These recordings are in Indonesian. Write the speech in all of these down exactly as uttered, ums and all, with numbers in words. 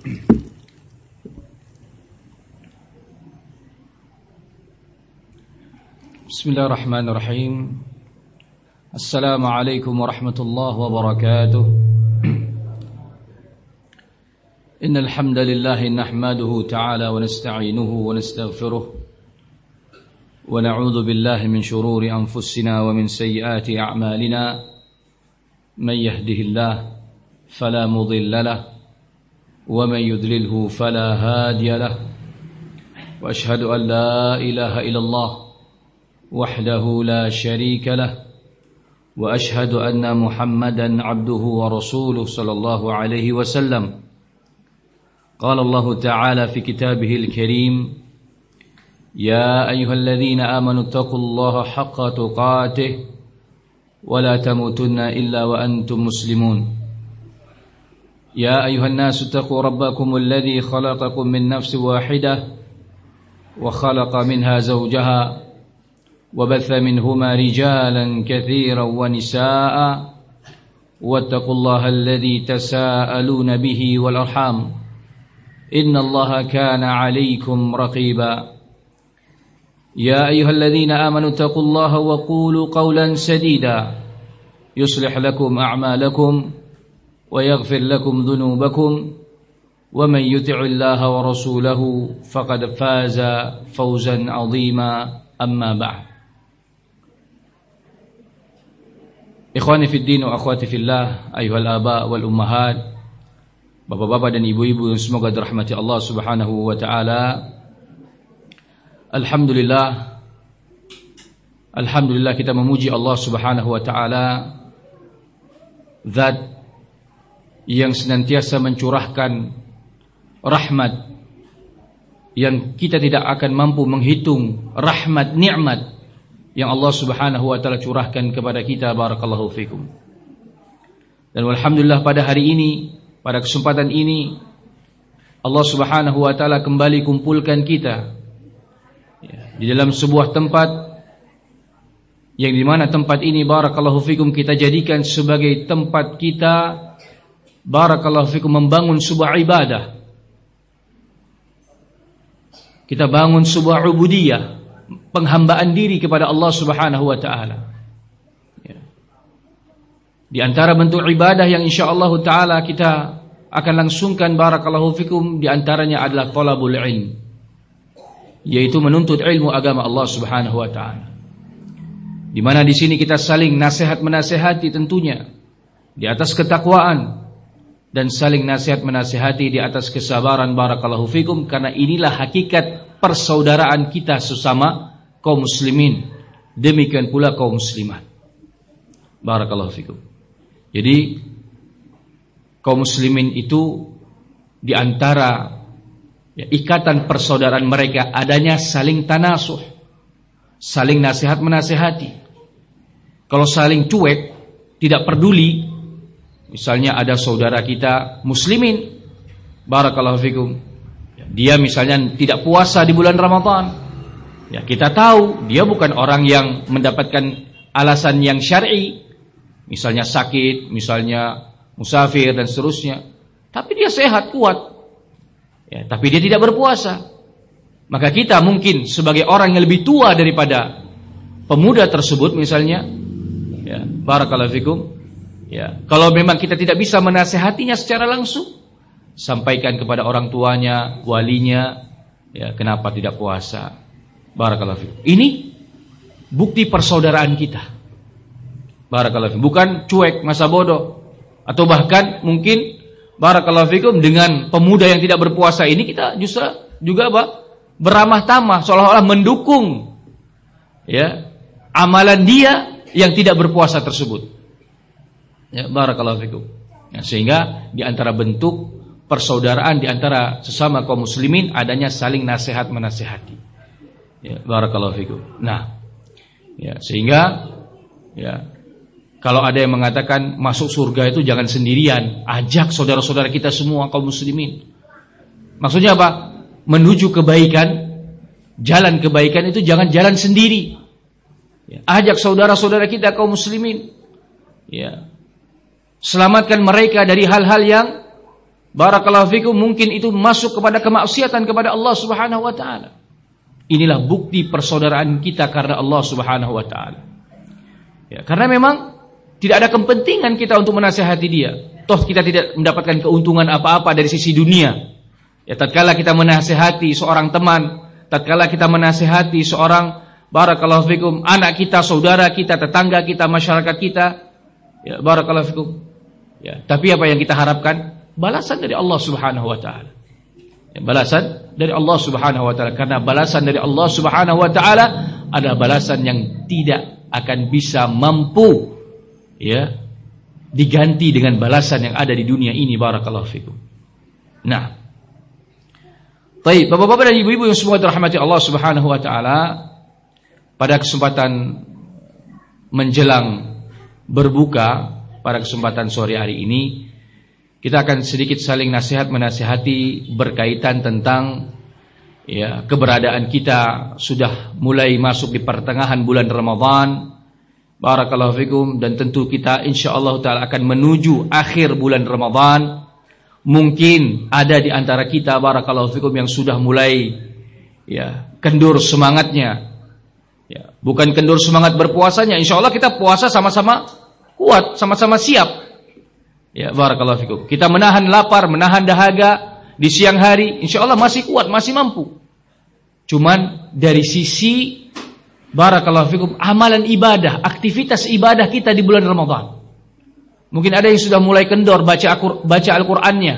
Bismillahirrahmanirrahim. Assalamualaikum warahmatullahi wabarakatuh. Innal hamdalillah nahmaduhu ta'ala wa nasta'inuhu wa nastaghfiruh wa na'udzu billahi min shururi anfusina wa min sayyiati a'malina. Man yahdihillahu fala mudilla lahu wa man yudlilhu fala hadiya lahu. Wa ashhadu an la ilaha illallah wahdahu la syarika lahu wa ashhadu anna Muhammadan abduhu wa rasuluhu sallallahu alaihi wasallam. Qala Allah ta'ala fi kitabihil karim, ya ayyuhalladzina amanu taqullaha haqqa tuqatih wa la tamutunna illa wa antum muslimun. Ya ayyuhan nasu taqu rabbakumul ladzi khalaqakum min nafsin wahidah wa khalaqa minha zawjaha وبث منهما رجالا كثيرا ونساء واتقوا الله الذي تساءلون به والأرحام إن الله كان عليكم رقيبا. يا أيها الذين آمنوا اتقوا الله وقولوا قولا سديدا يصلح لكم أعمالكم ويغفر لكم ذنوبكم ومن يطع الله ورسوله فقد فاز فوزا عظيما. أما بعد. Ikhwani fid din wa akhwati fillah, ayyuhal aba wal ummahat, bapak-bapak dan ibu-ibu yang semoga dirahmati Allah Subhanahu wa taala. Alhamdulillah, alhamdulillah kita memuji Allah Subhanahu wa taala, zat yang senantiasa mencurahkan rahmat yang kita tidak akan mampu menghitung rahmat nikmat yang Allah Subhanahu wa taala curahkan kepada kita. Barakallahu fikum. Dan alhamdulillah pada hari ini, pada kesempatan ini, Allah Subhanahu wa taala kembali kumpulkan kita ya, di dalam sebuah tempat yang dimana tempat ini barakallahu fikum kita jadikan sebagai tempat kita barakallahu fikum membangun sebuah ibadah. Kita bangun sebuah ubudiyah, penghambaan diri kepada Allah Subhanahu wa taala. Ya. Di antara bentuk ibadah yang insyaallah taala kita akan langsungkan barakallahu fikum di antaranya adalah talabul ilm, yaitu menuntut ilmu agama Allah Subhanahu wa taala. Di mana di sini kita saling nasihat menasihati tentunya di atas ketakwaan dan saling nasihat menasihati di atas kesabaran barakallahu fikum, karena inilah hakikat persaudaraan kita sesama kaum muslimin, demikian pula kaum muslimat. Barakallahu fikum. Jadi kaum muslimin itu di antara ya, ikatan persaudaraan mereka adanya saling tanasuh, saling nasihat menasihati. Kalau saling cuek, tidak peduli, misalnya ada saudara kita muslimin, barakallahu fikum, dia misalnya tidak puasa di bulan Ramadan, ya kita tahu dia bukan orang yang mendapatkan alasan yang syar'i, misalnya sakit, misalnya musafir dan seterusnya, tapi dia sehat kuat, ya, tapi dia tidak berpuasa. Maka kita mungkin sebagai orang yang lebih tua daripada pemuda tersebut misalnya, ya barakallahu fikum, ya, kalau memang kita tidak bisa menasehatinya secara langsung, sampaikan kepada orang tuanya, walinya, ya kenapa tidak puasa. Barakallahu fikum. Ini bukti persaudaraan kita. Barakallahu fikum. Bukan cuek, masa bodoh, atau bahkan mungkin barakallahu fikum dengan pemuda yang tidak berpuasa ini kita justru juga apa? Beramah tamah, seolah-olah mendukung ya amalan dia yang tidak berpuasa tersebut. Ya, barakallahu fikum. Ya, sehingga di antara bentuk persaudaraan di antara sesama kaum muslimin adanya saling nasihat menasihati. Ya, barakallahu fikum. Nah, ya sehingga ya kalau ada yang mengatakan masuk surga itu jangan sendirian, ajak saudara-saudara kita semua kaum muslimin. Maksudnya apa? Menuju kebaikan, jalan kebaikan itu jangan jalan sendiri. Ya, ajak saudara-saudara kita kaum muslimin. Ya. Selamatkan mereka dari hal-hal yang barakallahu fikum, mungkin itu masuk kepada kemaksiatan kepada Allah Subhanahu wa taala. Inilah bukti persaudaraan kita karena Allah Subhanahu wa taala. Ya, karena memang tidak ada kepentingan kita untuk menasihati dia. Toh kita tidak mendapatkan keuntungan apa-apa dari sisi dunia. Ya, tatkala kita menasihati seorang teman, tatkala kita menasihati seorang barakallahu fikum anak kita, saudara kita, tetangga kita, masyarakat kita, ya barakallahu fikum. Ya, tapi apa yang kita harapkan? Balasan dari Allah Subhanahu wa taala. Ya, balasan dari Allah Subhanahu wa taala, karena balasan dari Allah Subhanahu wa taala adalah balasan yang tidak akan bisa mampu ya diganti dengan balasan yang ada di dunia ini, barakallahu fikum. Nah, baik, Bapak-bapak dan Ibu-ibu yang semua dirahmati Allah Subhanahu wa taala, pada kesempatan menjelang berbuka pada kesempatan sore hari ini, kita akan sedikit saling nasihat menasihati berkaitan tentang ya keberadaan kita sudah mulai masuk di pertengahan bulan Ramadan, barakallahu fikum, dan tentu kita insyaallah taala akan menuju akhir bulan Ramadan. Mungkin ada di antara kita barakallahu fikum yang sudah mulai ya kendur semangatnya. Ya, bukan kendur semangat berpuasanya. Insyaallah kita puasa sama-sama kuat, sama-sama siap. Ya, barakallahu fikum. Kita menahan lapar, menahan dahaga di siang hari, insyaallah masih kuat, masih mampu. Cuman dari sisi barakallahu fikum amalan ibadah, aktivitas ibadah kita di bulan Ramadan, mungkin ada yang sudah mulai kendor baca baca Al-Qur'annya,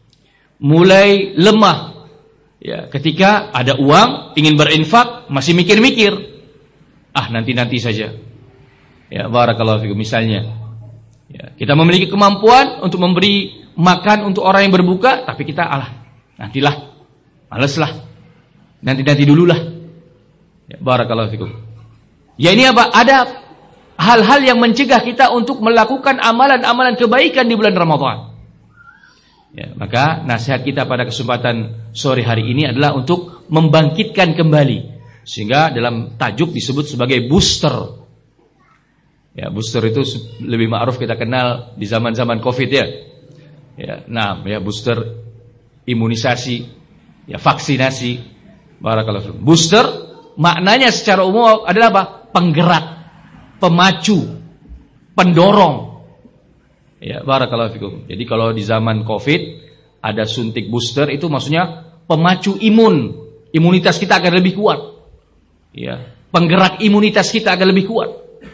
mulai lemah. Ya, ketika ada uang ingin berinfak masih mikir-mikir, ah nanti-nanti saja. Ya, barakallahu fikum. Misalnya, ya, kita memiliki kemampuan untuk memberi makan untuk orang yang berbuka, tapi kita alah, nantilah, maleslah, nanti-nanti dululah. Ya, barakallahu fikum. Ya, ini apa? Ada hal-hal yang mencegah kita untuk melakukan amalan-amalan kebaikan di bulan Ramadan. Ya, maka nasihat kita pada kesempatan sore hari ini adalah untuk membangkitkan kembali, sehingga dalam tajuk disebut sebagai booster. Ya, booster itu lebih ma'ruf kita kenal di zaman-zaman Covid ya. Ya, nah, ya booster imunisasi, ya vaksinasi. Barakallahu fikum. Booster maknanya secara umum adalah apa? Penggerak, pemacu, pendorong. Ya, barakallahu fikum. Jadi kalau di zaman Covid ada suntik booster, itu maksudnya pemacu imun. Imunitas kita akan lebih kuat. Ya, penggerak imunitas kita akan lebih kuat.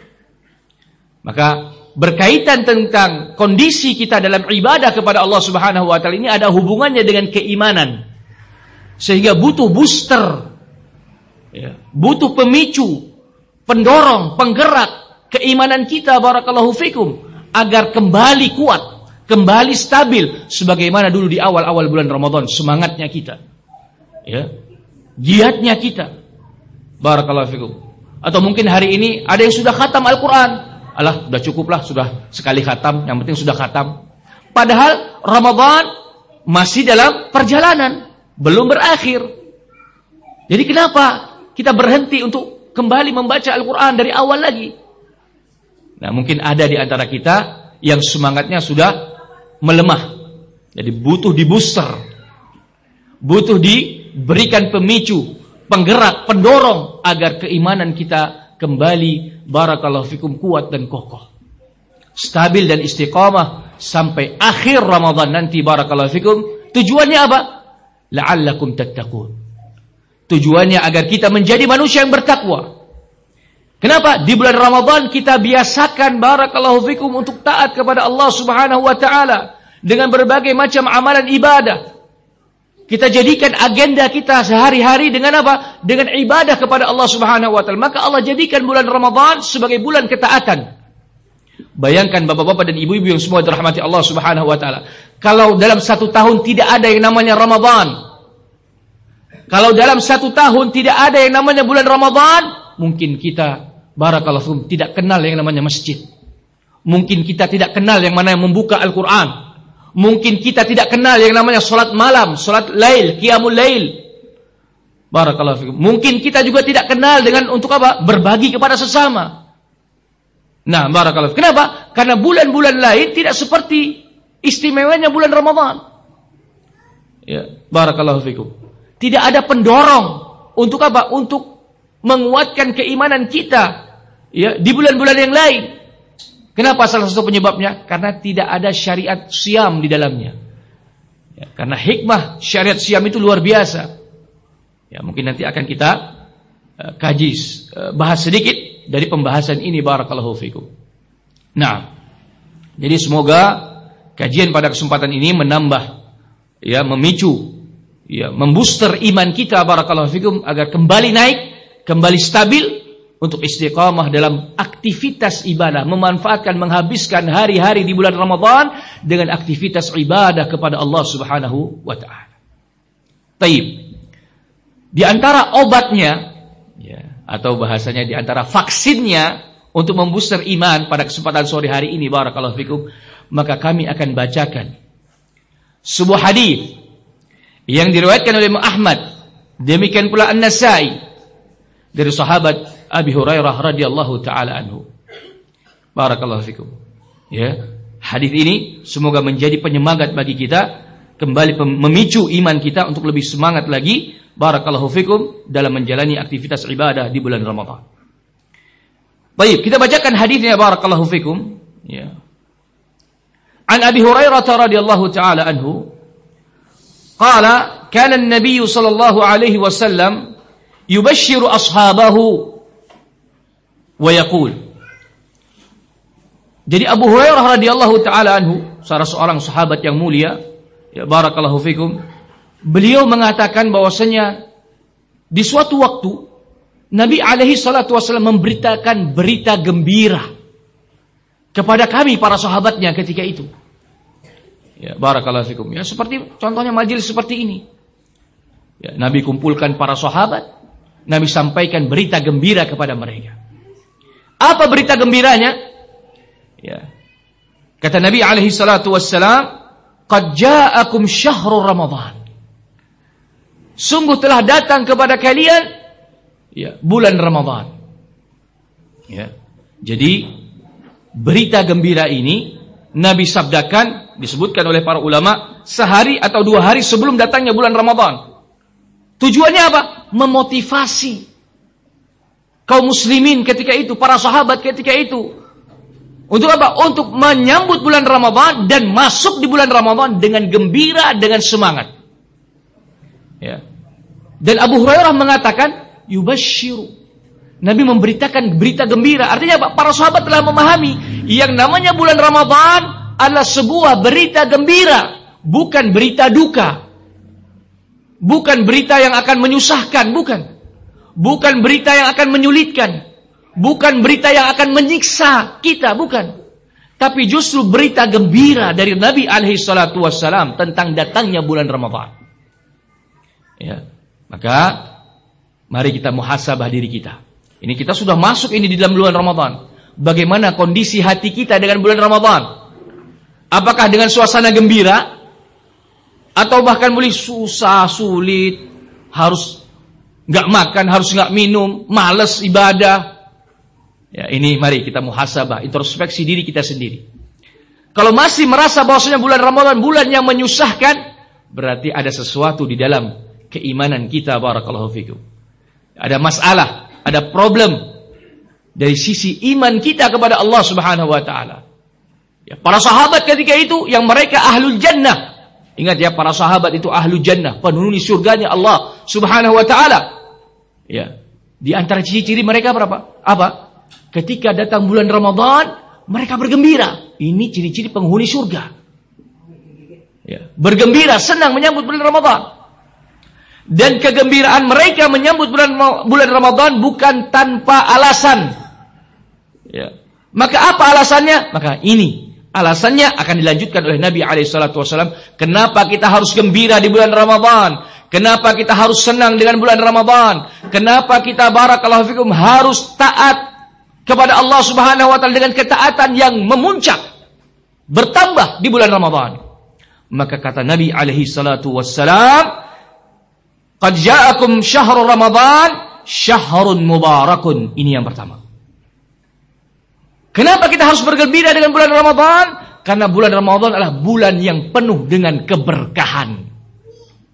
Maka berkaitan tentang kondisi kita dalam ibadah kepada Allah Subhanahu wa taala ini ada hubungannya dengan keimanan. Sehingga butuh booster. Ya, butuh pemicu, pendorong, penggerak keimanan kita, barakallahu fikum, agar kembali kuat, kembali stabil sebagaimana dulu di awal-awal bulan Ramadan, semangatnya kita. Ya. Giatnya kita. Barakallahu fikum. Atau mungkin hari ini ada yang sudah khatam Al-Qur'an. Alah, sudah cukuplah, sudah sekali khatam, yang penting sudah khatam. Padahal Ramadan masih dalam perjalanan, belum berakhir. Jadi kenapa kita berhenti untuk kembali membaca Al-Quran dari awal lagi? Nah, mungkin ada di antara kita yang semangatnya sudah melemah. Jadi butuh di booster, butuh diberikan pemicu, penggerak, pendorong agar keimanan kita kembali barakallahu fikum kuat dan kokoh, stabil dan istiqamah sampai akhir Ramadan nanti, barakallahu fikum. Tujuannya apa? La'allakum tattaqun. Tujuannya agar kita menjadi manusia yang bertakwa. Kenapa? Di bulan Ramadan kita biasakan barakallahu fikum untuk taat kepada Allah Subhanahu wa taala dengan berbagai macam amalan ibadah. Kita jadikan agenda kita sehari-hari dengan apa? Dengan ibadah kepada Allah Subhanahu wa taala. Maka Allah jadikan bulan Ramadan sebagai bulan ketaatan. Bayangkan bapak-bapak dan ibu-ibu yang semua dirahmati Allah Subhanahu wa taala. Kalau dalam satu tahun tidak ada yang namanya Ramadan. Kalau dalam satu tahun tidak ada yang namanya bulan Ramadan, mungkin kita barakallahu fikum tidak kenal yang namanya masjid. Mungkin kita tidak kenal yang mana yang membuka Al-Qur'an. Mungkin kita tidak kenal yang namanya salat malam, salat lail, qiyamul lail. Barakallahu fikum. Mungkin kita juga tidak kenal dengan untuk apa? Berbagi kepada sesama. Nah, barakallahu fikum. Kenapa? Karena bulan-bulan lain tidak seperti istimewanya bulan Ramadan. Ya, barakallahu fikum. Tidak ada pendorong untuk apa? Untuk menguatkan keimanan kita ya di bulan-bulan yang lain. Kenapa salah satu penyebabnya? Karena tidak ada syariat siam di dalamnya. Ya, karena hikmah syariat siam itu luar biasa. Ya, mungkin nanti akan kita uh, kaji uh, bahas sedikit dari pembahasan ini barakallahu fikum. Nah, jadi semoga kajian pada kesempatan ini menambah ya, memicu ya, membooster iman kita barakallahu fikum agar kembali naik, kembali stabil untuk istiqamah dalam aktivitas ibadah, memanfaatkan menghabiskan hari-hari di bulan Ramadan dengan aktivitas ibadah kepada Allah Subhanahu wa taala. Taib. Di antara obatnya ya, atau bahasanya di antara vaksinnya untuk membooster iman pada kesempatan sore hari ini barakallahu fikum, maka kami akan bacakan sebuah hadis yang diriwayatkan oleh Imam Ahmad, demikian pula An-Nasa'i dari sahabat Abi Hurairah radhiyallahu taala anhu. Barakallahu fikum. Ya, hadis ini semoga menjadi penyemangat bagi kita, kembali memicu iman kita untuk lebih semangat lagi barakallahu fikum dalam menjalani aktivitas ibadah di bulan Ramadan. Baik, kita bacakan hadisnya barakallahu fikum, ya. An Abi Hurairah radhiyallahu taala anhu, qala kana an-nabiy sallallahu alaihi wasallam yubashshiru ashabahu wa yaqul. Jadi Abu Hurairah radhiyallahu taala anhu, salah seorang sahabat yang mulia, ya barakallahu fikum, beliau mengatakan bahwasanya di suatu waktu Nabi alaihi salatu wasallam memberitakan berita gembira kepada kami para sahabatnya ketika itu. Ya, barakallahu fikum. Ya, seperti contohnya majelis seperti ini. Ya, Nabi kumpulkan para sahabat, Nabi sampaikan berita gembira kepada mereka. Apa berita gembiranya? Ya. Kata Nabi alaihi salatu wassalam, "Qad ja'akum syahrul Ramadan." Sungguh telah datang kepada kalian ya, bulan Ramadan. Ya. Jadi berita gembira ini Nabi sabdakan, disebutkan oleh para ulama, sehari atau dua hari sebelum datangnya bulan Ramadan. Tujuannya apa? Memotivasi kaum muslimin ketika itu, para sahabat ketika itu. Untuk apa? Untuk menyambut bulan Ramadan dan masuk di bulan Ramadan dengan gembira, dengan semangat. Ya. Dan Abu Hurairah mengatakan, yubashshiru. Nabi memberitakan berita gembira. Artinya apa? Para sahabat telah memahami yang namanya bulan Ramadan adalah sebuah berita gembira, bukan berita duka. Bukan berita yang akan menyusahkan, bukan. Bukan berita yang akan menyulitkan. Bukan berita yang akan menyiksa kita, bukan. Tapi justru berita gembira dari Nabi alaihi salatu wassalam tentang datangnya bulan Ramadan. Ya. Maka mari kita muhasabah diri kita. Ini kita sudah masuk ini di dalam bulan Ramadan. Bagaimana kondisi hati kita dengan bulan Ramadan? Apakah dengan suasana gembira? Atau bahkan boleh susah, sulit, harus nggak makan, harus nggak minum, malas ibadah? Ya, ini mari kita muhasabah, introspeksi diri kita sendiri. Kalau masih merasa bahwasanya bulan Ramadan bulan yang menyusahkan, berarti ada sesuatu di dalam keimanan kita barakallahu fikum. Ada masalah, ada problem dari sisi iman kita kepada Allah Subhanahu wa taala. Ya, para sahabat ketika itu yang mereka ahlul jannah. Ingat ya, para sahabat itu ahlul jannah, penghuni surganya Allah Subhanahu wa taala. Ya. Di antara ciri-ciri mereka berapa? Apa? Ketika datang bulan Ramadan, mereka bergembira. Ini ciri-ciri penghuni surga. Ya, bergembira, senang menyambut bulan Ramadan. Dan kegembiraan mereka menyambut bulan bulan Ramadan bukan tanpa alasan. Ya. Maka apa alasannya? Maka ini alasannya akan dilanjutkan oleh Nabi alaihi salatu wasallam. Kenapa kita harus gembira di bulan Ramadan? Kenapa kita harus senang dengan bulan Ramadan? Kenapa kita barakallahu fikum harus taat kepada Allah Subhanahu wa taala dengan ketaatan yang memuncak, bertambah di bulan Ramadan? Maka kata Nabi alaihi salatu wassalam, qad ja'akum syahrul Ramadan syahrun mubarakun. Ini yang pertama. Kenapa kita harus bergembira dengan bulan Ramadan? Karena bulan Ramadan adalah bulan yang penuh dengan keberkahan.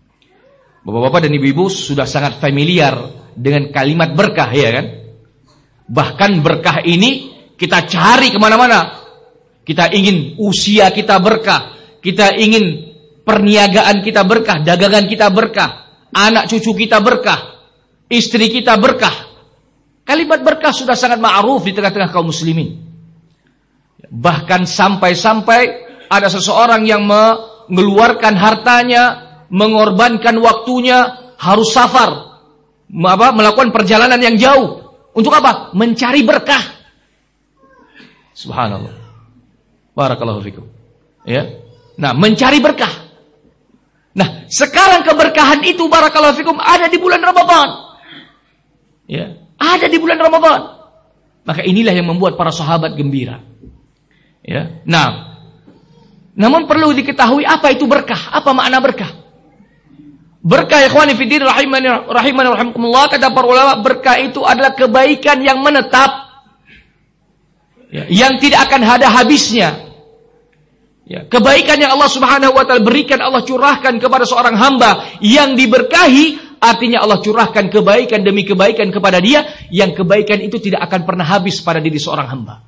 Bapak-bapak dan ibu-ibu sudah sangat familiar dengan kalimat berkah, ya kan? Bahkan berkah ini kita cari kemana-mana. Kita ingin usia kita berkah, kita ingin perniagaan kita berkah, dagangan kita berkah, anak cucu kita berkah, istri kita berkah. Kalimat berkah sudah sangat ma'ruf di tengah-tengah kaum muslimin. Bahkan sampai-sampai ada seseorang yang mengeluarkan hartanya, mengorbankan waktunya, harus safar, melakukan perjalanan yang jauh. Untuk apa? Mencari berkah. Subhanallah. Barakallahu fikum. Ya. Nah, mencari berkah. Nah, sekarang keberkahan itu barakallahu fikum ada di bulan Ramadan. Ya, ada di bulan Ramadan. Maka inilah yang membuat para sahabat gembira. Ya. Nah, namun perlu diketahui apa itu berkah, apa makna berkah. Berkah, ikhwani fiddin rahimani rahimani rahimakumullah, kata para ulama, berkah itu adalah kebaikan yang menetap, ya, yang tidak akan ada habisnya. Ya, kebaikan yang Allah Subhanahu wa taala berikan, Allah curahkan kepada seorang hamba yang diberkahi, artinya Allah curahkan kebaikan demi kebaikan kepada dia, yang kebaikan itu tidak akan pernah habis pada diri seorang hamba.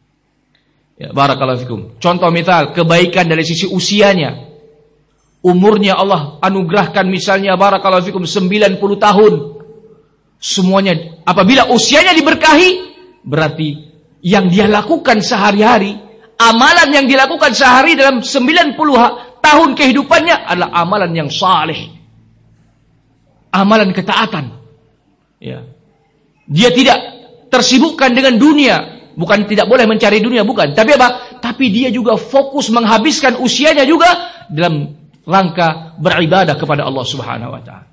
Ya, barakallahu fikum. Contoh misal kebaikan dari sisi usianya. Umurnya Allah anugerahkan misalnya barakallahu fikum sembilan puluh tahun. Semuanya apabila usianya diberkahi, berarti yang dia lakukan sehari-hari, amalan yang dilakukan sehari dalam sembilan puluh tahun kehidupannya adalah amalan yang saleh. Amalan ketaatan. Ya. Dia tidak tersibukkan dengan dunia, bukan tidak boleh mencari dunia, bukan. Tapi apa? Tapi dia juga fokus menghabiskan usianya juga dalam rangka beribadah kepada Allah Subhanahu wa taala.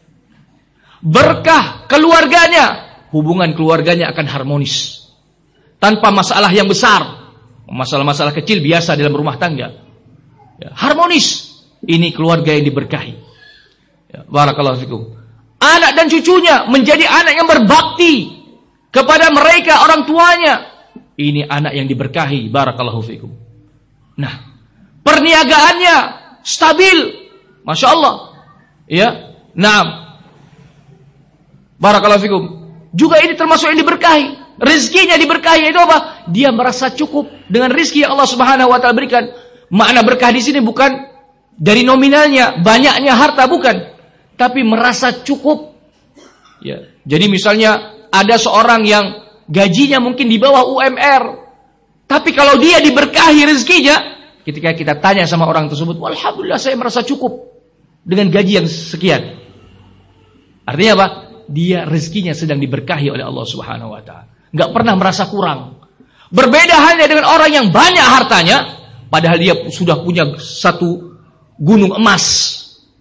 Berkah keluarganya, hubungan keluarganya akan harmonis. Tanpa masalah yang besar. Masalah-masalah kecil biasa dalam rumah tangga. Ya, harmonis. Ini keluarga yang diberkahi. Ya, barakallahu fikum. Anak dan cucunya menjadi anak yang berbakti kepada mereka orang tuanya. Ini anak yang diberkahi, barakallahu fikum. Nah, perniagaannya stabil, masya Allah, ya. Nah, barakallahu fikum. Juga ini termasuk yang diberkahi. Rezekinya diberkahi, itu apa? Dia merasa cukup dengan rezeki yang Allah Subhanahu wa taala berikan. Makna berkah di sini bukan dari nominalnya, banyaknya harta, bukan, tapi merasa cukup. Ya. Jadi misalnya ada seorang yang gajinya mungkin di bawah U M R, tapi kalau dia diberkahi rezekinya, ketika kita tanya sama orang tersebut, alhamdulillah saya merasa cukup dengan gaji yang sekian. Artinya apa? Dia rezekinya sedang diberkahi oleh Allah Subhanahu wa taala. Enggak pernah merasa kurang. Berbeda halnya dengan orang yang banyak hartanya, padahal dia sudah punya satu gunung emas.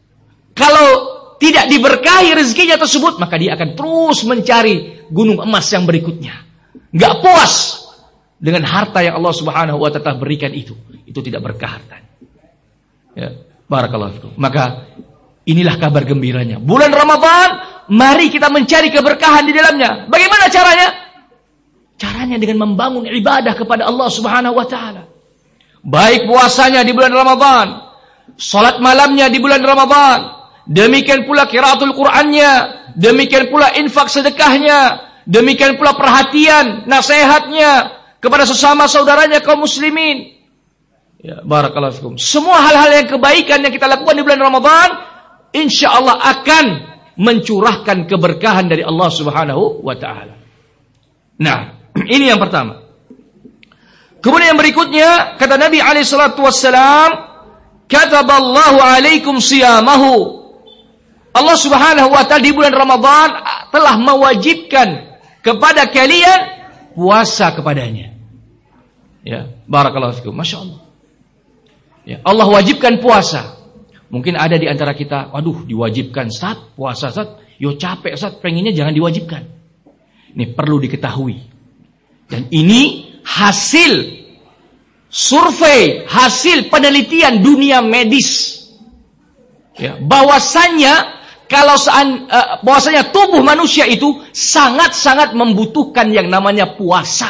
Kalau tidak diberkahi rezekinya tersebut, maka dia akan terus mencari gunung emas yang berikutnya. Enggak puas dengan harta yang Allah Subhanahu wa taala berikan itu. Itu tidak berkah hartanya. Ya, barakallahu fikum. Maka inilah kabar gembiranya. Bulan Ramadan, mari kita mencari keberkahan di dalamnya. Bagaimana caranya? Caranya dengan membangun ibadah kepada Allah Subhanahu wa taala. Baik puasanya di bulan Ramadan, salat malamnya di bulan Ramadan, demikian pula qiraatul Qur'annya, demikian pula infak sedekahnya, demikian pula perhatian, nasihatnya kepada sesama saudaranya kaum muslimin. Ya, barakallahu fikum. Semua hal-hal yang kebaikan yang kita lakukan di bulan Ramadan, insyaallah akan mencurahkan keberkahan dari Allah Subhanahu wa taala. Nah, ini yang pertama. Kemudian yang berikutnya, kata Nabi alaihi salatu wassalam, kataballahu alaikum siyamahu. Allah Subhanahu wa taala di bulan Ramadan telah mewajibkan kepada kalian puasa kepadanya. Ya, barakallahu fikum. Masyaallah. Ya, Allah wajibkan puasa. Mungkin ada di antara kita, waduh, diwajibkan Ustaz, puasa Ustaz, yo capek Ustaz, pengennya jangan diwajibkan. Ini perlu diketahui. Dan ini hasil survei, hasil penelitian dunia medis. Ya, bahwasannya kalau sean, uh, bahwasanya tubuh manusia itu sangat-sangat membutuhkan yang namanya puasa.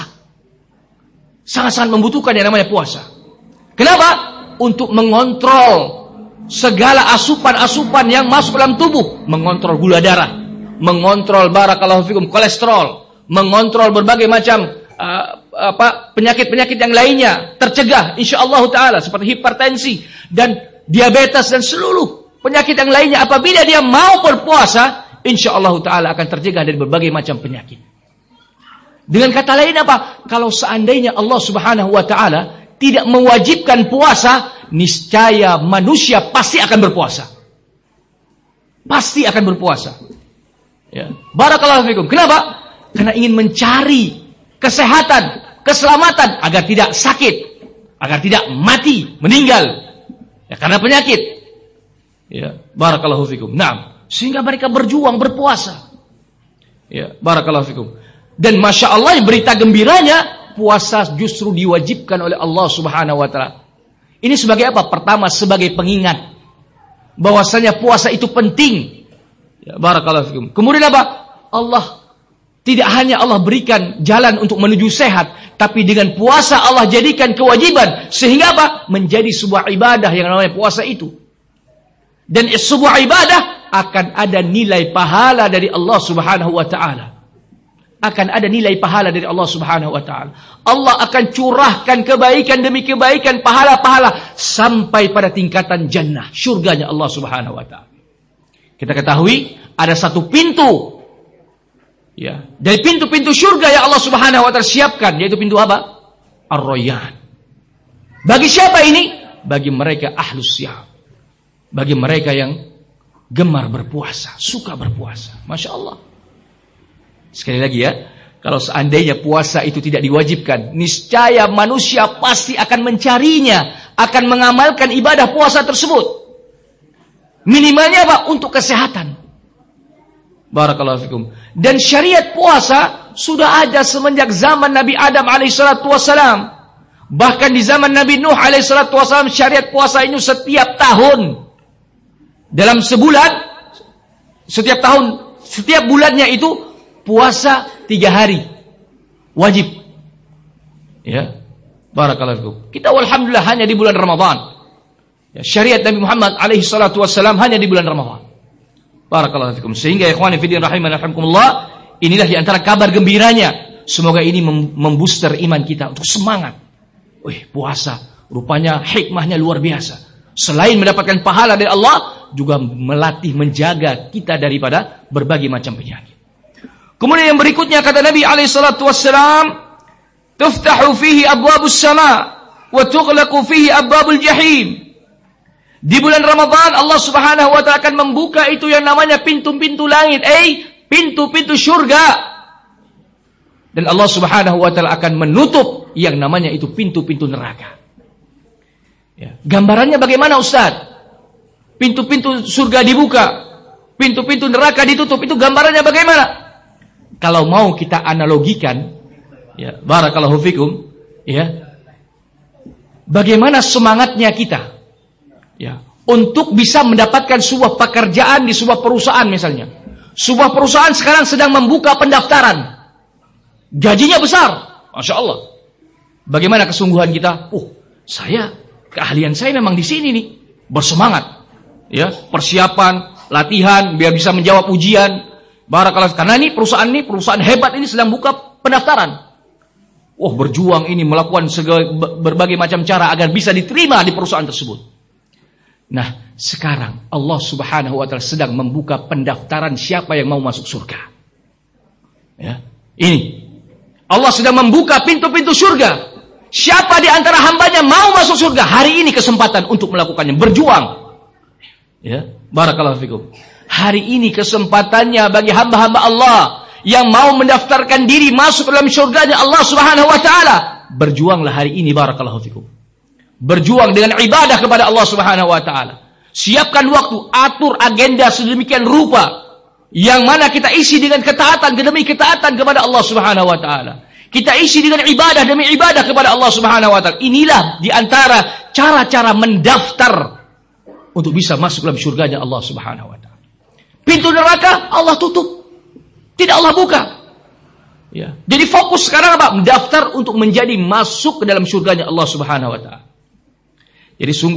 Sangat-sangat membutuhkan yang namanya puasa. Kenapa? Untuk mengontrol segala asupan-asupan yang masuk dalam tubuh, mengontrol gula darah, mengontrol barakallahu fikum kolesterol, mengontrol berbagai macam uh, apa penyakit-penyakit yang lainnya, tercegah insyaallah taala seperti hipertensi dan diabetes dan seluruh penyakit yang lainnya. Apabila dia mau berpuasa, insyaallah taala akan tercegah dari berbagai macam penyakit. Dengan kata lain apa? Kalau seandainya Allah Subhanahu wa taala tidak mewajibkan puasa, niscaya manusia pasti akan berpuasa. Pasti akan berpuasa. Ya. Barakallahu fikum. Kenapa? Karena ingin mencari kesehatan, keselamatan agar tidak sakit, agar tidak mati, meninggal. Ya, karena penyakit. Ya, barakallahu fikum. Naam. Sehingga mereka berjuang berpuasa. Ya, barakallahu fikum. Dan masya Allah berita gembiranya, puasa justru diwajibkan oleh Allah Subhanahu wa taala. Ini sebagai apa? Pertama sebagai pengingat bahwasanya puasa itu penting. Ya, barakallahu fikum. Kemudian apa? Allah tidak hanya Allah berikan jalan untuk menuju sehat, tapi dengan puasa Allah jadikan kewajiban sehingga apa? Menjadi sebuah ibadah yang namanya puasa itu. Dan sebuah ibadah akan ada nilai pahala dari Allah Subhanahu wa taala. Akan ada nilai pahala dari Allah Subhanahu wa taala. Allah akan curahkan kebaikan demi kebaikan, pahala-pahala sampai pada tingkatan jannah, surganya Allah Subhanahu wa taala. Kita ketahui ada satu pintu, ya, dari pintu-pintu surga yang Allah Subhanahu wa taala siapkan, yaitu pintu apa? Ar-Rayyan. Bagi siapa ini? Bagi mereka ahlus syam. Bagi mereka yang gemar berpuasa, suka berpuasa. Masya Allah. Sekali lagi ya, kalau seandainya puasa itu tidak diwajibkan, niscaya manusia pasti akan mencarinya, akan mengamalkan ibadah puasa tersebut. Minimalnya apa? Untuk kesehatan. Barakallahu fikum. Dan syariat puasa sudah ada semenjak zaman Nabi Adam alaihissalatu wassalam. Bahkan di zaman Nabi Nuh alaihissalatu wassalam, syariat puasa ini setiap tahun. Dalam sebulan, setiap tahun, setiap bulannya itu puasa tiga hari wajib. Ya, barakallahu fikum. Kita alhamdulillah hanya di bulan Ramadan. Ya, syariat Nabi Muhammad alaihi salatu wassalam hanya di bulan Ramadan. Barakallahu fikum. Sehingga ikhwani fillah rahiman rahimakumullah, inilah di antara kabar gembiranya. Semoga ini membooster iman kita untuk semangat. Wih, puasa rupanya hikmahnya luar biasa. Selain mendapatkan pahala dari Allah, juga melatih menjaga kita daripada berbagai macam penyakit. Kemudian yang berikutnya kata Nabi alaihi salatu wassalam, "Tuftahu fihi abwabus sama wa tughlaqu fihi abwabul jahim." Di bulan Ramadan Allah Subhanahu wa taala akan membuka itu yang namanya pintu-pintu langit, eh pintu-pintu surga. Dan Allah Subhanahu wa taala akan menutup yang namanya itu pintu-pintu neraka. Ya. Gambarannya bagaimana Ustaz? Pintu-pintu surga dibuka, pintu-pintu neraka ditutup. Itu gambarannya bagaimana? Kalau mau kita analogikan, ya, barakallahu fikum, ya, bagaimana semangatnya kita, ya, untuk bisa mendapatkan sebuah pekerjaan di sebuah perusahaan misalnya. Sebuah perusahaan sekarang sedang membuka pendaftaran, gajinya besar, masya Allah. Bagaimana kesungguhan kita? Oh, saya keahlian saya memang di sini nih, bersemangat, ya, persiapan, latihan, biar bisa menjawab ujian. Barakallah, karena ini perusahaan ini perusahaan hebat ini sedang buka pendaftaran. Wah, berjuang ini melakukan segala, berbagai macam cara agar bisa diterima di perusahaan tersebut. Nah, sekarang Allah Subhanahu wa taala sedang membuka pendaftaran siapa yang mau masuk surga. Ya, ini Allah sedang membuka pintu-pintu surga. Siapa di antara hambanya mau masuk surga? Hari ini kesempatan untuk melakukannya, berjuang. Ya, barakallahu fikum. Hari ini kesempatannya bagi hamba-hamba Allah yang mau mendaftarkan diri masuk dalam surganya Allah Subhanahu wa taala. Berjuanglah hari ini, barakallahu fikum. Berjuang dengan ibadah kepada Allah Subhanahu wa taala. Siapkan waktu, atur agenda sedemikian rupa yang mana kita isi dengan ketaatan demi ketaatan kepada Allah Subhanahu wa taala. Kita isi dengan ibadah demi ibadah kepada Allah Subhanahu wa taala. Inilah di antara cara-cara mendaftar untuk bisa masuk dalam surganya Allah Subhanahu wa taala. Pintu neraka Allah tutup, tidak Allah buka. Ya. Jadi fokus sekarang apa? Mendaftar untuk menjadi masuk ke dalam surganya Allah Subhanahu wa taala. Jadi sungguh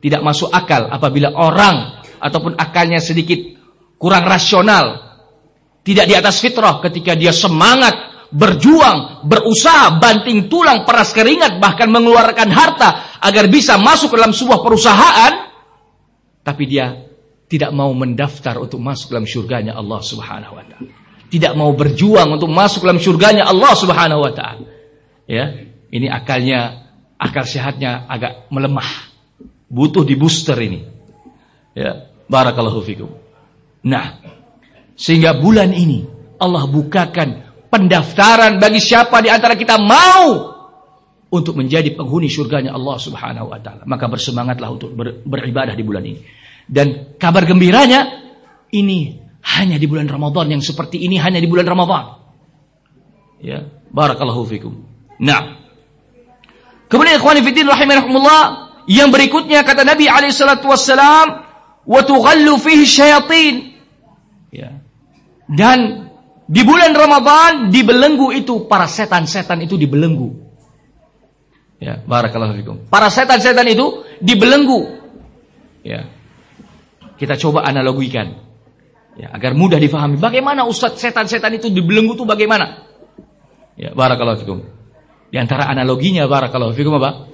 tidak masuk akal apabila orang ataupun akalnya sedikit kurang rasional, tidak di atas fitrah ketika dia semangat, berjuang, berusaha, banting tulang, peras keringat, bahkan mengeluarkan harta agar bisa masuk ke dalam sebuah perusahaan, tapi dia tidak mau mendaftar untuk masuk dalam surganya Allah Subhanahu wa taala. Tidak mau berjuang untuk masuk dalam surganya Allah Subhanahu wa taala. Ya, ini akalnya, akal sehatnya agak melemah. Butuh di booster ini. Ya, barakallahu fikum. Nah, sehingga bulan ini Allah bukakan pendaftaran bagi siapa di antara kita mau untuk menjadi penghuni surganya Allah Subhanahu wa taala. Maka bersemangatlah untuk ber, beribadah di bulan ini. Dan kabar gembiranya, ini hanya di bulan Ramadan, yang seperti ini hanya di bulan Ramadan. Ya, barakallahu fikum. Nah, kemudian ikhwani fiddin rahimakumullah, yang berikutnya kata Nabi alaihi salatu wassalam, wa tughallu fihi syayatin. Ya. Dan di bulan Ramadan dibelenggu itu para setan-setan itu dibelenggu. Ya, barakallahu fikum. Para setan-setan itu dibelenggu. Ya. Kita coba analogikan. Ya, agar mudah difahami. Bagaimana Ustaz setan-setan itu dibelenggu itu bagaimana? Ya, barakallahu fikum. Di antara analoginya barakallahu fikum apa?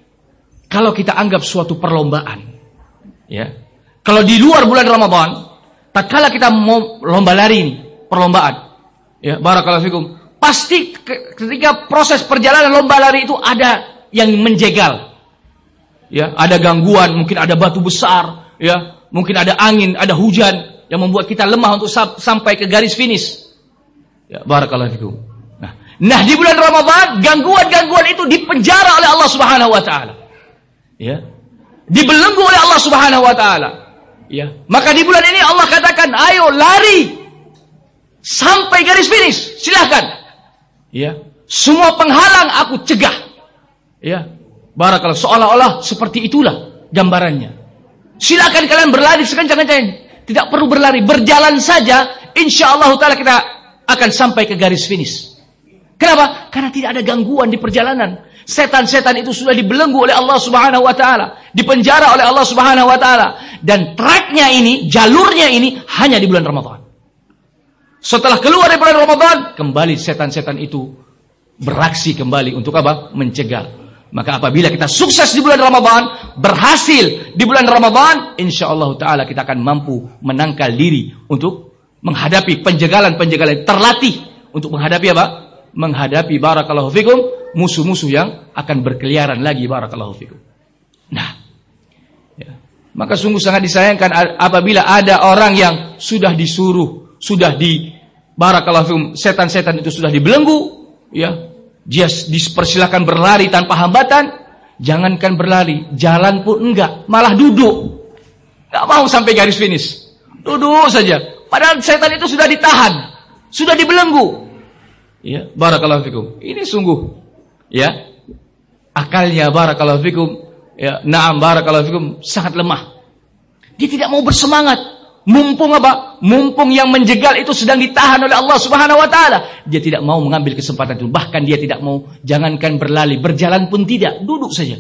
Kalau kita anggap suatu perlombaan, ya, kalau di luar bulan Ramadan, tatkala kita mau lomba lari ini, perlombaan, ya, barakallahu fikum, pasti ketika proses perjalanan lomba lari itu ada yang menjegal, ya, ada gangguan, mungkin ada batu besar, ya, mungkin ada angin, ada hujan yang membuat kita lemah untuk sampai ke garis finish, ya, barakallahu fikum. Nah, nah di bulan Ramadan gangguan-gangguan itu dipenjara oleh Allah Subhanahu wa taala. Ya, dibelenggu oleh Allah Subhanahu wa taala. Ya, maka di bulan ini Allah katakan, ayo lari sampai garis finish, silahkan. Ya, semua penghalang aku cegah. Ya, barakallahu, seolah-olah seperti itulah gambarannya. Silakan kalian berlari sekencang-kencangnya, tidak perlu berlari, berjalan saja, insyaallah taala kita akan sampai ke garis finish. Kenapa? Karena tidak ada gangguan di perjalanan. Setan-setan itu sudah dibelenggu oleh Allah Subhanahu wa taala, dipenjara oleh Allah Subhanahu wa taala, dan tracknya ini, jalurnya ini hanya di bulan Ramadan. Setelah keluar dari bulan Ramadan, kembali setan-setan itu beraksi kembali untuk apa? Mencegal. Maka apabila kita sukses di bulan Ramadan, berhasil di bulan Ramadan, insyaallah taala kita akan mampu menangkal diri untuk menghadapi penjegalan-penjegalan, terlatih untuk menghadapi apa? Menghadapi barakallahu fikum musuh-musuh yang akan berkeliaran lagi barakallahu fikum. Nah, ya, maka sungguh sangat disayangkan apabila ada orang yang sudah disuruh, sudah di barakallahu fikum, setan-setan itu sudah dibelenggu, ya, dia dipersilakan berlari tanpa hambatan, jangankan berlari, jalan pun enggak, malah duduk, enggak mau sampai garis finish, duduk saja. Padahal setan itu sudah ditahan, sudah dibelenggu. Ya, barakallahu fikum. Ini sungguh, ya, akalnya barakallahu fikum, ya, na'am barakallahu fikum, sangat lemah. Dia tidak mau bersemangat. Mumpung apa? Mumpung yang menjegal itu sedang ditahan oleh Allah Subhanahu wa taala, dia tidak mau mengambil kesempatan itu. Bahkan dia tidak mau, jangankan berlari, berjalan pun tidak, duduk saja.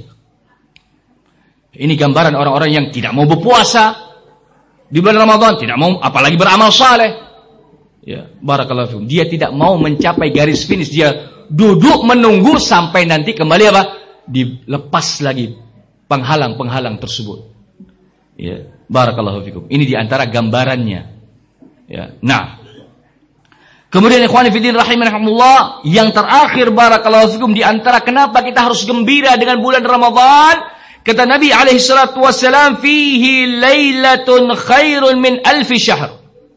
Ini gambaran orang-orang yang tidak mau berpuasa di bulan Ramadan, tidak mau apalagi beramal saleh. Ya, barakallahu fikum. Dia tidak mau mencapai garis finish, dia duduk menunggu sampai nanti kembali apa? Dilepas lagi penghalang-penghalang tersebut. Ya, barakallahu fikum. Ini diantara gambarannya. Ya, nah. Kemudian ikhwani fillah rahimakumullah, yang terakhir barakallahu fikum, diantara kenapa kita harus gembira dengan bulan Ramadan, kata Nabi alaihi salatu wassalam, fihi lailatun khairun min alfi syahr.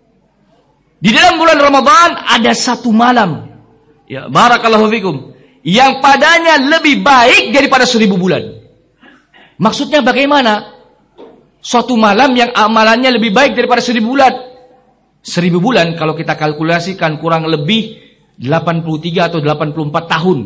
Di dalam bulan Ramadan ada satu malam, ya, barakallahu fikum, yang padanya lebih baik daripada seribu bulan. Maksudnya bagaimana? Suatu malam yang amalannya lebih baik daripada seribu bulan. Seribu bulan kalau kita kalkulasikan kurang lebih delapan puluh tiga atau delapan puluh empat tahun.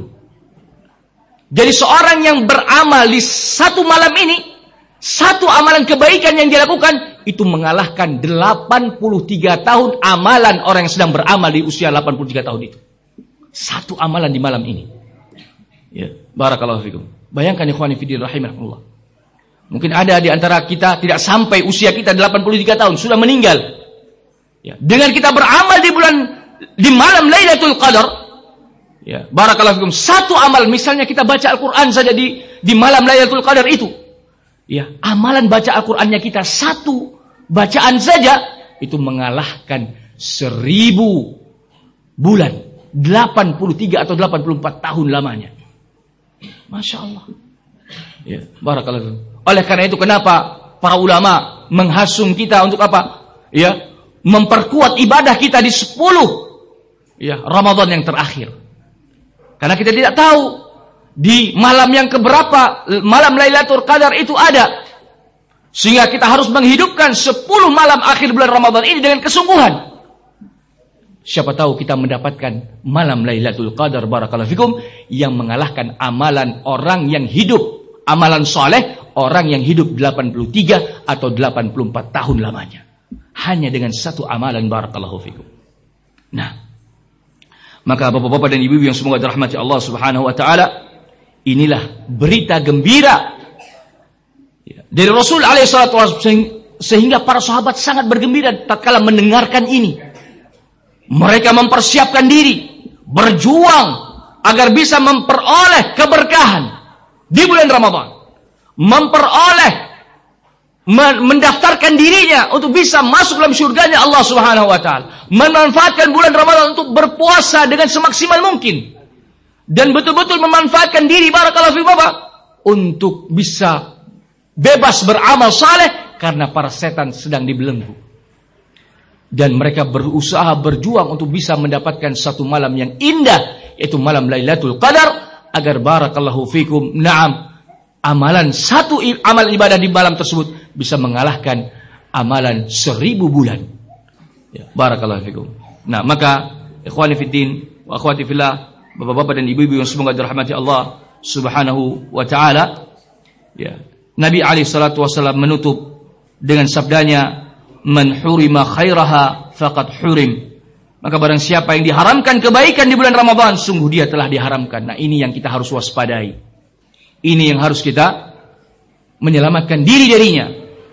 Jadi seorang yang beramal di satu malam ini, satu amalan kebaikan yang dia lakukan, itu mengalahkan delapan puluh tiga tahun amalan orang yang sedang beramal di usia delapan puluh tiga tahun itu. Satu amalan di malam ini. Ya, barakallahu fikum. Bayangkan ikhwani fillah rahimakumullah. Mungkin ada di antara kita tidak sampai usia kita delapan puluh tiga tahun, sudah meninggal. Ya, dengan kita beramal di bulan di malam Lailatul Qadar, ya, barakallahu fikum, satu amal, misalnya kita baca Al-Qur'an saja di di malam Lailatul Qadar itu. Ya, amalan baca Al-Qur'annya kita satu bacaan saja itu mengalahkan seribu bulan, delapan puluh tiga atau delapan puluh empat tahun lamanya. Masya Allah. Ya, barakallahu fikum. Oleh karena itu kenapa para ulama menghasung kita untuk apa? Ya, memperkuat ibadah kita di sepuluh ya Ramadan yang terakhir. Karena kita tidak tahu di malam yang keberapa malam Lailatul Qadar itu ada. Sehingga kita harus menghidupkan sepuluh malam akhir bulan Ramadan ini dengan kesungguhan. Siapa tahu kita mendapatkan malam Lailatul Qadar, barakallahu fikum, yang mengalahkan amalan orang yang hidup, amalan soleh orang yang hidup delapan puluh tiga atau delapan puluh empat tahun lamanya. Hanya dengan satu amalan, barakallahu fikum. Nah, maka bapak-bapak dan ibu-ibu yang semoga dirahmati Allah Subhanahu wa taala, inilah berita gembira dari Rasul alaihi salatu wasallam, sehingga para sahabat sangat bergembira tatkala mendengarkan ini. Mereka mempersiapkan diri, berjuang agar bisa memperoleh keberkahan di bulan Ramadan. Memperoleh, mendaftarkan dirinya untuk bisa masuk dalam surganya Allah Subhanahu wa taala. Memanfaatkan bulan Ramadan untuk berpuasa dengan semaksimal mungkin. Dan betul-betul memanfaatkan diri, barakallahu fi Bapak, untuk bisa bebas beramal saleh karena para setan sedang dibelenggu. Dan mereka berusaha berjuang untuk bisa mendapatkan satu malam yang indah, yaitu malam Lailatul Qadar, agar barakallahu fikum, na'am, amalan satu amal ibadah di malam tersebut bisa mengalahkan amalan seribu bulan. Ya, barakallahu fikum. Nah, maka ikhwani fiddin wa akhwati fillah, bapak-bapak dan ibu-ibu yang semoga dirahmati Allah Subhanahu wa taala, ya, Nabi alaihi salatu wasallam menutup dengan sabdanya, "Man hurima khairaha faqad hurim." Maka barang siapa yang diharamkan kebaikan di bulan Ramadan, sungguh dia telah diharamkan. Nah, ini yang kita harus waspadai. Ini yang harus kita menyelamatkan diri darinya.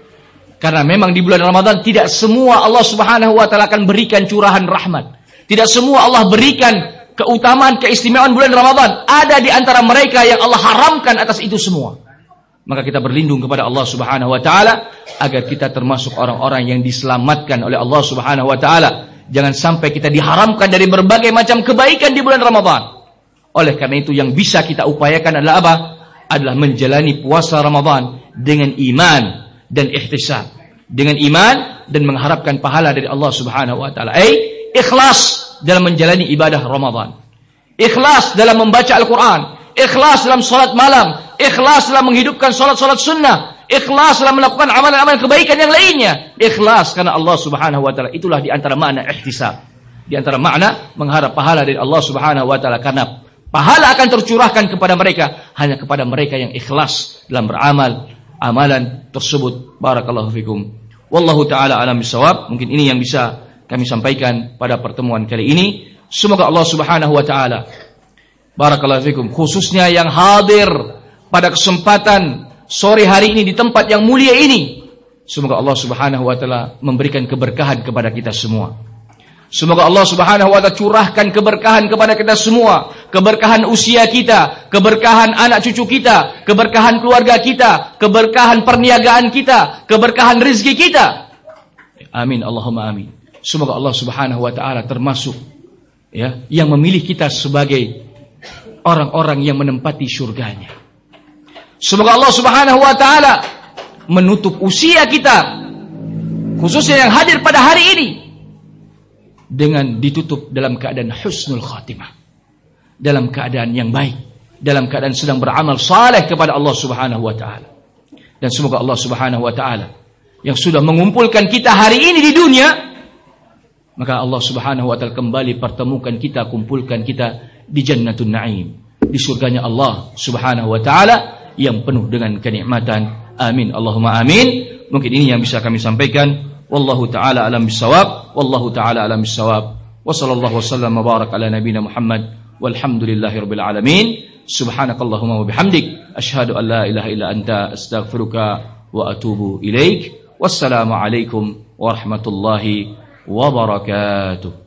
Karena memang di bulan Ramadan tidak semua Allah Subhanahu wa taala akan berikan curahan rahmat. Tidak semua Allah berikan keutamaan, keistimewaan bulan Ramadan. Ada di antara mereka yang Allah haramkan atas itu semua. Maka kita berlindung kepada Allah Subhanahu wa taala agar kita termasuk orang-orang yang diselamatkan oleh Allah Subhanahu wa taala. Jangan sampai kita diharamkan dari berbagai macam kebaikan di bulan Ramadan. Oleh karena itu yang bisa kita upayakan adalah apa? Adalah menjalani puasa Ramadan dengan iman dan ihtisab. Dengan iman dan mengharapkan pahala dari Allah Subhanahu wa taala. Eh, ikhlas dalam menjalani ibadah Ramadan. Ikhlas dalam membaca Al-Qur'an, ikhlas dalam salat malam, ikhlas dalam menghidupkan salat-salat sunnah, ikhlas dalam melakukan amalan-amalan kebaikan yang lainnya. Ikhlas karena Allah Subhanahu wa taala. Itulah di antara makna ihtisab. Di antara makna mengharap pahala dari Allah Subhanahu wa taala, karena pahala akan tercurahkan kepada mereka hanya kepada mereka yang ikhlas dalam beramal amalan tersebut. Barakallahu fikum. Wallahu taala alam bisawab. Mungkin ini yang bisa kami sampaikan pada pertemuan kali ini. Semoga Allah Subhanahu wa taala, barakallahu fikum, khususnya yang hadir pada kesempatan sore hari ini di tempat yang mulia ini, semoga Allah Subhanahu wa taala memberikan keberkahan kepada kita semua. Semoga Allah Subhanahu wa taala curahkan keberkahan kepada kita semua, keberkahan usia kita, keberkahan anak cucu kita, keberkahan keluarga kita, keberkahan perniagaan kita, keberkahan rezeki kita. Amin, Allahumma amin. Semoga Allah Subhanahu wa taala termasuk, ya, yang memilih kita sebagai orang-orang yang menempati surganya. Semoga Allah Subhanahu wa taala menutup usia kita, khususnya yang hadir pada hari ini, dengan ditutup dalam keadaan husnul khatimah, dalam keadaan yang baik, dalam keadaan sedang beramal saleh kepada Allah Subhanahu wa taala. Dan semoga Allah Subhanahu wa taala yang sudah mengumpulkan kita hari ini di dunia, maka Allah Subhanahu wa taala kembali pertemukan kita, kumpulkan kita di Jannatun Na'im, di surganya Allah Subhanahu wa taala yang penuh dengan kenikmatan. Amin, Allahumma amin. Mungkin ini yang bisa kami sampaikan. Wallahu ta'ala alam bisawab. Wallahu ta'ala alam bisawab. Wa sallallahu wasallam wa barak ala nabina Muhammad. Walhamdulillahi rabbil alamin. Subhanakallahumma wa bihamdik asyhadu an la ilaha illa anta astaghfiruka wa atubu ilaik. Wassalamu alaikum warahmatullahi wabarakatuh.